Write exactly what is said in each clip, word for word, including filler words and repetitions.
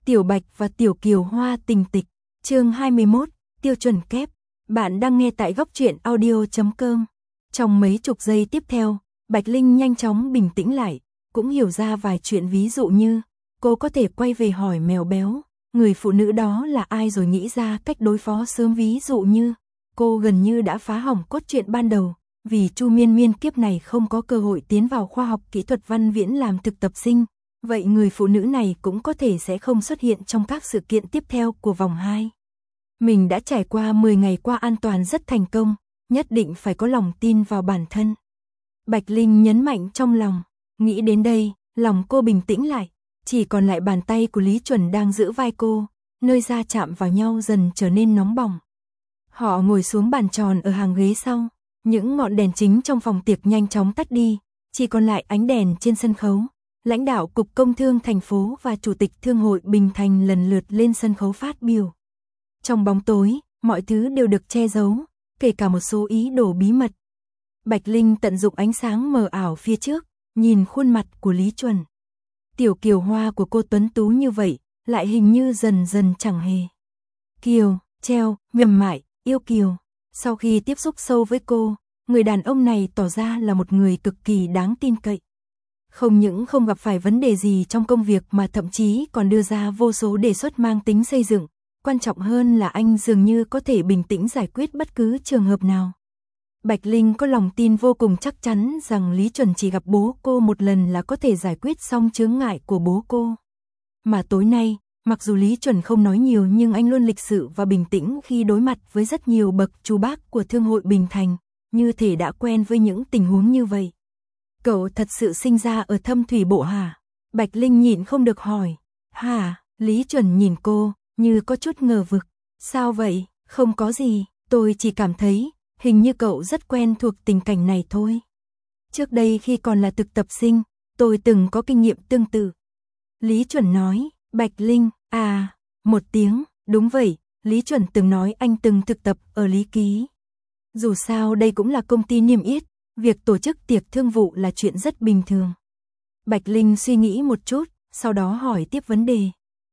Tiểu Bạch và Tiểu Kiều Hoa tình tịch, chương hai mươi mốt, tiêu chuẩn kép. Bạn đang nghe tại góc truyện audio chấm com. Trong mấy chục giây tiếp theo, Bạch Linh nhanh chóng bình tĩnh lại, cũng hiểu ra vài chuyện, ví dụ như cô có thể quay về hỏi Mèo Béo, người phụ nữ đó là ai, rồi nghĩ ra cách đối phó sớm, ví dụ như cô gần như đã phá hỏng cốt truyện ban đầu, vì Chu Miên Miên kiếp này không có cơ hội tiến vào khoa học kỹ thuật Văn Viễn làm thực tập sinh. Vậy người phụ nữ này cũng có thể sẽ không xuất hiện trong các sự kiện tiếp theo của vòng hai. Mình đã trải qua mười ngày qua an toàn rất thành công, nhất định phải có lòng tin vào bản thân. Bạch Linh nhấn mạnh trong lòng, nghĩ đến đây, lòng cô bình tĩnh lại, chỉ còn lại bàn tay của Lý Chuẩn đang giữ vai cô, nơi da chạm vào nhau dần trở nên nóng bỏng. Họ ngồi xuống bàn tròn ở hàng ghế sau, những ngọn đèn chính trong phòng tiệc nhanh chóng tắt đi, chỉ còn lại ánh đèn trên sân khấu. Lãnh đạo Cục Công Thương thành phố và Chủ tịch Thương hội Bình Thành lần lượt lên sân khấu phát biểu. Trong bóng tối, mọi thứ đều được che giấu, kể cả một số ý đồ bí mật. Bạch Linh tận dụng ánh sáng mờ ảo phía trước, nhìn khuôn mặt của Lý Chuẩn. Tiểu Kiều Hoa của cô tuấn tú như vậy, lại hình như dần dần chẳng hề. Kiều, treo, mềm mại, yêu kiều. Sau khi tiếp xúc sâu với cô, người đàn ông này tỏ ra là một người cực kỳ đáng tin cậy. Không những không gặp phải vấn đề gì trong công việc mà thậm chí còn đưa ra vô số đề xuất mang tính xây dựng. Quan trọng hơn là anh dường như có thể bình tĩnh giải quyết bất cứ trường hợp nào. Bạch Linh có lòng tin vô cùng chắc chắn rằng Lý Chuẩn chỉ gặp bố cô một lần là có thể giải quyết xong chướng ngại của bố cô. Mà tối nay, mặc dù Lý Chuẩn không nói nhiều nhưng anh luôn lịch sự và bình tĩnh khi đối mặt với rất nhiều bậc chú bác của Thương hội Bình Thành, như thể đã quen với những tình huống như vậy. Cậu thật sự sinh ra ở Thâm Thủy Bộ hả? Bạch Linh nhịn không được hỏi. Hả? Lý Chuẩn nhìn cô, như có chút ngờ vực. Sao vậy? Không có gì, tôi chỉ cảm thấy, hình như cậu rất quen thuộc tình cảnh này thôi. Trước đây khi còn là thực tập sinh, tôi từng có kinh nghiệm tương tự. Lý Chuẩn nói. Bạch Linh, à, một tiếng, đúng vậy, Lý Chuẩn từng nói anh từng thực tập ở Lý Ký. Dù sao đây cũng là công ty niêm yết. Việc tổ chức tiệc thương vụ là chuyện rất bình thường. Bạch Linh suy nghĩ một chút, sau đó hỏi tiếp vấn đề.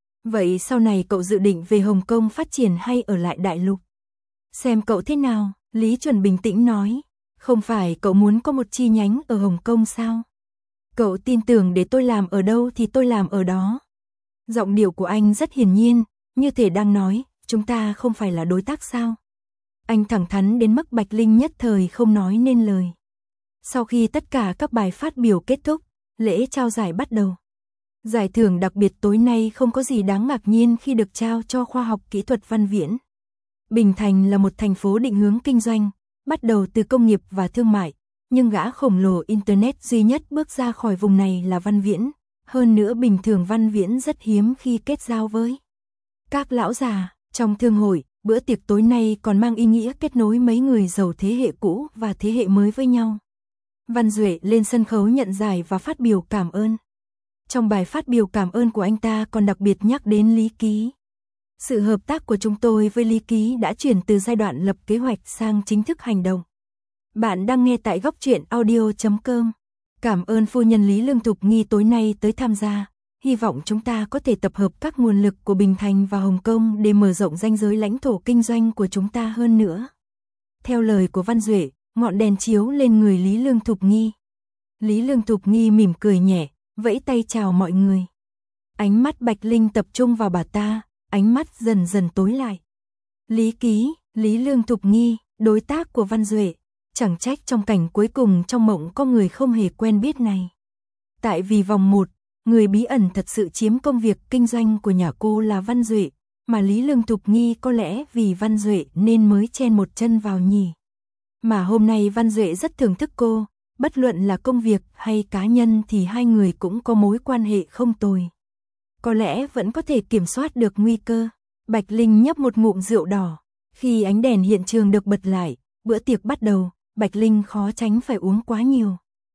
Vậy sau này cậu dự định về Hồng Kông phát triển hay ở lại Đại Lục? Xem cậu thế nào, Lý Chuẩn bình tĩnh nói. Không phải cậu muốn có một chi nhánh ở Hồng Kông sao? Cậu tin tưởng để tôi làm ở đâu thì tôi làm ở đó. Giọng điệu của anh rất hiển nhiên, như thể đang nói, chúng ta không phải là đối tác sao? Anh thẳng thắn đến mức Bạch Linh nhất thời không nói nên lời. Sau khi tất cả các bài phát biểu kết thúc, lễ trao giải bắt đầu. Giải thưởng đặc biệt tối nay không có gì đáng ngạc nhiên khi được trao cho khoa học kỹ thuật Văn Viễn. Bình Thành là một thành phố định hướng kinh doanh, bắt đầu từ công nghiệp và thương mại, nhưng gã khổng lồ Internet duy nhất bước ra khỏi vùng này là Văn Viễn. Hơn nữa bình thường Văn Viễn rất hiếm khi kết giao với các lão già. Trong thương hội, bữa tiệc tối nay còn mang ý nghĩa kết nối mấy người giàu thế hệ cũ và thế hệ mới với nhau. Văn Duệ lên sân khấu nhận giải và phát biểu cảm ơn. Trong bài phát biểu cảm ơn của anh ta còn đặc biệt nhắc đến Lý Ký. Sự hợp tác của chúng tôi với Lý Ký đã chuyển từ giai đoạn lập kế hoạch sang chính thức hành động. Bạn đang nghe tại góc truyện audio chấm com. Cảm ơn phu nhân Lý Lương Thục Nghi tối nay tới tham gia. Hy vọng chúng ta có thể tập hợp các nguồn lực của Bình Thành và Hồng Kông để mở rộng ranh giới lãnh thổ kinh doanh của chúng ta hơn nữa. Theo lời của Văn Duệ, ngọn đèn chiếu lên người Lý Lương Thục Nghi. Lý Lương Thục Nghi mỉm cười nhẹ, vẫy tay chào mọi người. Ánh mắt Bạch Linh tập trung vào bà ta, ánh mắt dần dần tối lại. Lý Ký, Lý Lương Thục Nghi, đối tác của Văn Duệ. Chẳng trách trong cảnh cuối cùng trong mộng có người không hề quen biết này. Tại vì vòng một, người bí ẩn thật sự chiếm công việc kinh doanh của nhà cô là Văn Duệ, mà Lý Lương Thục Nghi có lẽ vì Văn Duệ nên mới chen một chân vào nhỉ. Mà hôm nay Văn Duệ rất thưởng thức cô, bất luận là công việc hay cá nhân thì hai người cũng có mối quan hệ không tồi. Có lẽ vẫn có thể kiểm soát được nguy cơ. Bạch Linh nhấp một ngụm rượu đỏ. Khi ánh đèn hiện trường được bật lại, bữa tiệc bắt đầu, Bạch Linh khó tránh phải uống quá nhiều.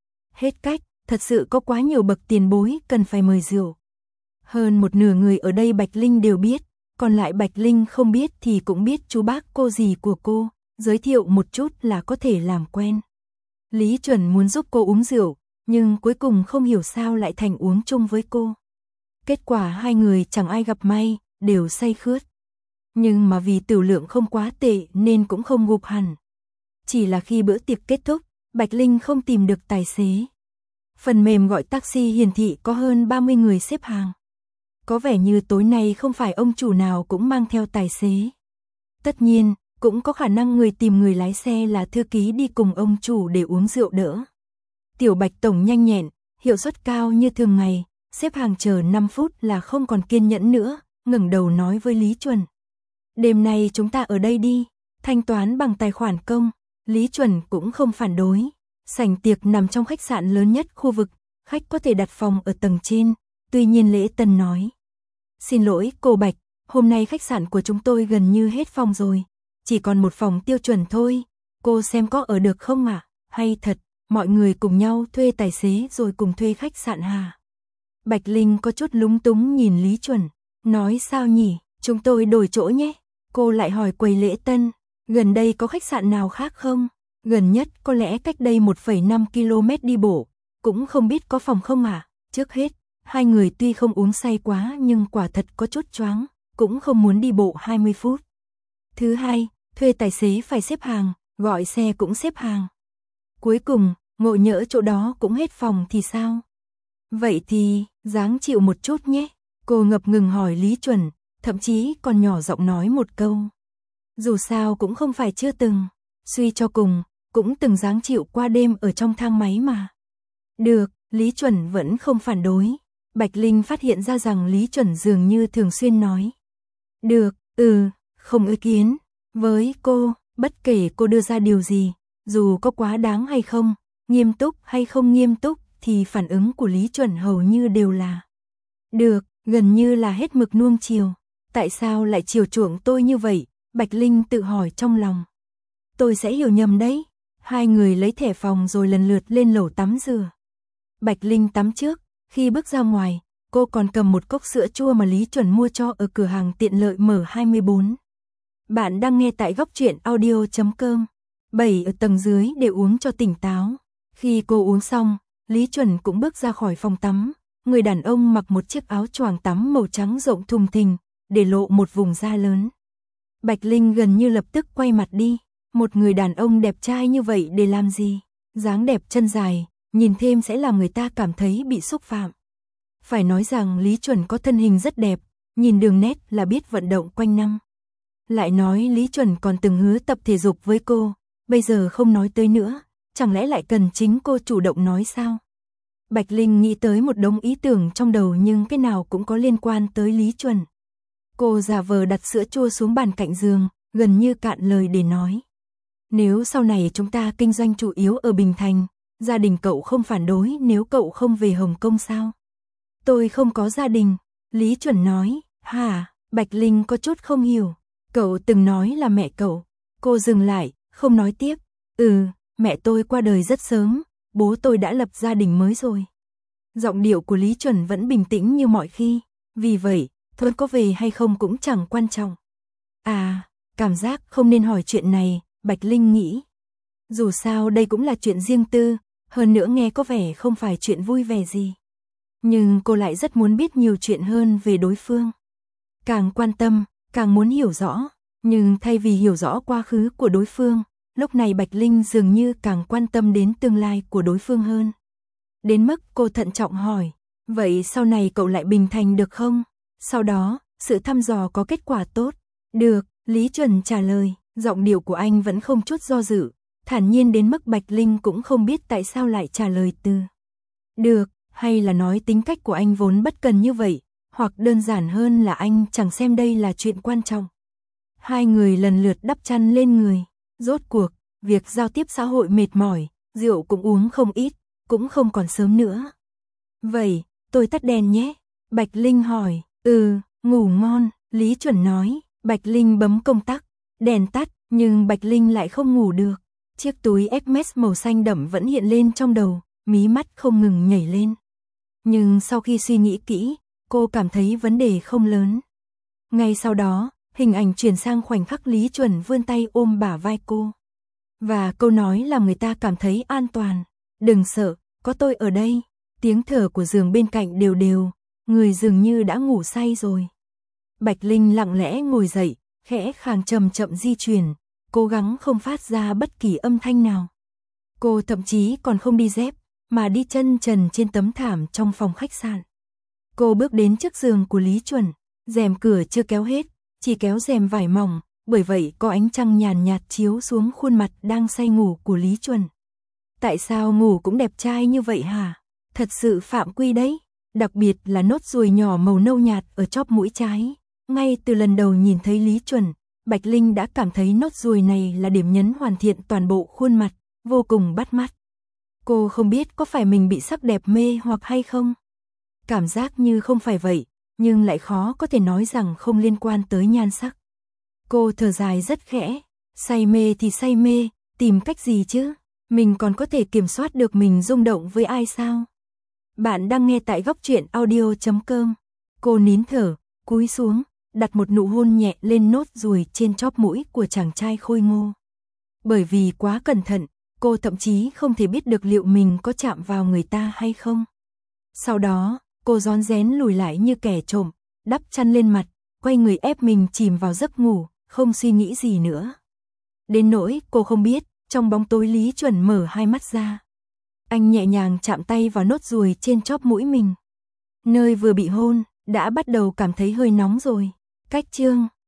Hết cách, thật sự có quá nhiều bậc tiền bối cần phải mời rượu. Hơn một nửa người ở đây Bạch Linh đều biết, còn lại Bạch Linh không biết thì cũng biết chú bác cô dì của cô, giới thiệu một chút là có thể làm quen. Lý Chuẩn muốn giúp cô uống rượu, nhưng cuối cùng không hiểu sao lại thành uống chung với cô. Kết quả hai người chẳng ai gặp may, đều say khướt. Nhưng mà vì tiểu lượng không quá tệ nên cũng không gục hẳn. Chỉ là khi bữa tiệc kết thúc, Bạch Linh không tìm được tài xế. Phần mềm gọi taxi hiển thị có hơn ba mươi người xếp hàng. Có vẻ như tối nay không phải ông chủ nào cũng mang theo tài xế. Tất nhiên, cũng có khả năng người tìm người lái xe là thư ký đi cùng ông chủ để uống rượu đỡ. Tiểu Bạch tổng nhanh nhẹn, hiệu suất cao như thường ngày, xếp hàng chờ năm phút là không còn kiên nhẫn nữa, ngẩng đầu nói với Lý Chuẩn. Đêm nay chúng ta ở đây đi, thanh toán bằng tài khoản công. Lý Chuẩn cũng không phản đối. Sảnh tiệc nằm trong khách sạn lớn nhất khu vực, khách có thể đặt phòng ở tầng trên. Tuy nhiên Lễ Tân nói. Xin lỗi cô Bạch, hôm nay khách sạn của chúng tôi gần như hết phòng rồi. Chỉ còn một phòng tiêu chuẩn thôi, cô xem có ở được không ạ? À? Hay thật, mọi người cùng nhau thuê tài xế rồi cùng thuê khách sạn hà? Bạch Linh có chút lúng túng nhìn Lý Chuẩn, nói sao nhỉ, chúng tôi đổi chỗ nhé. Cô lại hỏi quầy Lễ Tân, gần đây có khách sạn nào khác không? Gần nhất có lẽ cách đây một phẩy năm ki lô mét đi bộ, cũng không biết có phòng không à? Trước hết, hai người tuy không uống say quá nhưng quả thật có chút choáng, cũng không muốn đi bộ hai mươi phút. Thứ hai, thuê tài xế phải xếp hàng, gọi xe cũng xếp hàng. Cuối cùng, ngộ nhỡ chỗ đó cũng hết phòng thì sao? Vậy thì, ráng chịu một chút nhé. Cô ngập ngừng hỏi Lý Chuẩn, thậm chí còn nhỏ giọng nói một câu. Dù sao cũng không phải chưa từng, suy cho cùng, cũng từng ráng chịu qua đêm ở trong thang máy mà. Được, Lý Chuẩn vẫn không phản đối. Bạch Linh phát hiện ra rằng Lý Chuẩn dường như thường xuyên nói. Được, ừ, không ý kiến. Với cô, bất kể cô đưa ra điều gì, dù có quá đáng hay không, nghiêm túc hay không nghiêm túc, thì phản ứng của Lý Chuẩn hầu như đều là được, gần như là hết mực nuông chiều. Tại sao lại chiều chuộng tôi như vậy? Bạch Linh tự hỏi trong lòng. Tôi sẽ hiểu nhầm đấy. Hai người lấy thẻ phòng rồi lần lượt lên lầu tắm rửa. Bạch Linh tắm trước, khi bước ra ngoài, cô còn cầm một cốc sữa chua mà Lý Chuẩn mua cho ở cửa hàng tiện lợi M hai mươi bốn. Bạn đang nghe tại góc truyện audio chấm com. Bảy ở tầng dưới để uống cho tỉnh táo. Khi cô uống xong, Lý Chuẩn cũng bước ra khỏi phòng tắm. Người đàn ông mặc một chiếc áo choàng tắm màu trắng rộng thùng thình, để lộ một vùng da lớn. Bạch Linh gần như lập tức quay mặt đi. Một người đàn ông đẹp trai như vậy để làm gì? Dáng đẹp chân dài, nhìn thêm sẽ làm người ta cảm thấy bị xúc phạm. Phải nói rằng Lý Chuẩn có thân hình rất đẹp, nhìn đường nét là biết vận động quanh năm. Lại nói Lý Chuẩn còn từng hứa tập thể dục với cô, bây giờ không nói tới nữa, chẳng lẽ lại cần chính cô chủ động nói sao? Bạch Linh nghĩ tới một đống ý tưởng trong đầu nhưng cái nào cũng có liên quan tới Lý Chuẩn. Cô giả vờ đặt sữa chua xuống bàn cạnh giường, gần như cạn lời để nói. Nếu sau này chúng ta kinh doanh chủ yếu ở Bình Thành, gia đình cậu không phản đối nếu cậu không về Hồng Kông sao? Tôi không có gia đình, Lý Chuẩn nói. Hả? Bạch Linh có chút không hiểu. Cậu từng nói là mẹ cậu. Cô dừng lại, không nói tiếp. Ừ, mẹ tôi qua đời rất sớm, bố tôi đã lập gia đình mới rồi. Giọng điệu của Lý Chuẩn vẫn bình tĩnh như mọi khi. Vì vậy, thôi có về hay không cũng chẳng quan trọng. À, cảm giác không nên hỏi chuyện này, Bạch Linh nghĩ. Dù sao đây cũng là chuyện riêng tư, hơn nữa nghe có vẻ không phải chuyện vui vẻ gì. Nhưng cô lại rất muốn biết nhiều chuyện hơn về đối phương. Càng quan tâm, càng muốn hiểu rõ. Nhưng thay vì hiểu rõ quá khứ của đối phương, lúc này Bạch Linh dường như càng quan tâm đến tương lai của đối phương hơn. Đến mức cô thận trọng hỏi, vậy sau này cậu lại Bình Thành được không? Sau đó, sự thăm dò có kết quả tốt. Được, Lý Chuẩn trả lời, giọng điệu của anh vẫn không chút do dự, thản nhiên đến mức Bạch Linh cũng không biết tại sao lại trả lời từ được, hay là nói tính cách của anh vốn bất cần như vậy, hoặc đơn giản hơn là anh chẳng xem đây là chuyện quan trọng. Hai người lần lượt đắp chăn lên người, rốt cuộc, việc giao tiếp xã hội mệt mỏi, rượu cũng uống không ít, cũng không còn sớm nữa. Vậy, tôi tắt đèn nhé, Bạch Linh hỏi. Ừ, ngủ ngon, Lý Chuẩn nói. Bạch Linh bấm công tắc, đèn tắt, nhưng Bạch Linh lại không ngủ được. Chiếc túi Hermes màu xanh đậm vẫn hiện lên trong đầu, mí mắt không ngừng nhảy lên. Nhưng sau khi suy nghĩ kỹ, cô cảm thấy vấn đề không lớn. Ngay sau đó, hình ảnh chuyển sang khoảnh khắc Lý Chuẩn vươn tay ôm bả vai cô. Và câu nói làm người ta cảm thấy an toàn. Đừng sợ, có tôi ở đây. Tiếng thở của giường bên cạnh đều đều, người dường như đã ngủ say rồi. Bạch Linh lặng lẽ ngồi dậy, khẽ khàng chậm chậm di chuyển, cố gắng không phát ra bất kỳ âm thanh nào. Cô thậm chí còn không đi dép, mà đi chân trần trên tấm thảm trong phòng khách sạn. Cô bước đến trước giường của Lý Chuẩn, rèm cửa chưa kéo hết, chỉ kéo rèm vải mỏng, bởi vậy có ánh trăng nhàn nhạt chiếu xuống khuôn mặt đang say ngủ của Lý Chuẩn. Tại sao ngủ cũng đẹp trai như vậy hả? Thật sự phạm quy đấy, đặc biệt là nốt ruồi nhỏ màu nâu nhạt ở chóp mũi trái. Ngay từ lần đầu nhìn thấy Lý Chuẩn, Bạch Linh đã cảm thấy nốt ruồi này là điểm nhấn hoàn thiện toàn bộ khuôn mặt, vô cùng bắt mắt. Cô không biết có phải mình bị sắc đẹp mê hoặc hay không? Cảm giác như không phải vậy, nhưng lại khó có thể nói rằng không liên quan tới nhan sắc. Cô thở dài rất khẽ, say mê thì say mê, tìm cách gì chứ? Mình còn có thể kiểm soát được mình rung động với ai sao? Bạn đang nghe tại góc truyện audio chấm com. Cô nín thở, cúi xuống, đặt một nụ hôn nhẹ lên nốt ruồi trên chóp mũi của chàng trai khôi ngô. Bởi vì quá cẩn thận, cô thậm chí không thể biết được liệu mình có chạm vào người ta hay không. Sau đó, cô rón rén lùi lại như kẻ trộm, đắp chăn lên mặt, quay người ép mình chìm vào giấc ngủ, không suy nghĩ gì nữa. Đến nỗi cô không biết, trong bóng tối Lý Chuẩn mở hai mắt ra. Anh nhẹ nhàng chạm tay vào nốt ruồi trên chóp mũi mình. Nơi vừa bị hôn, đã bắt đầu cảm thấy hơi nóng rồi. Cách chương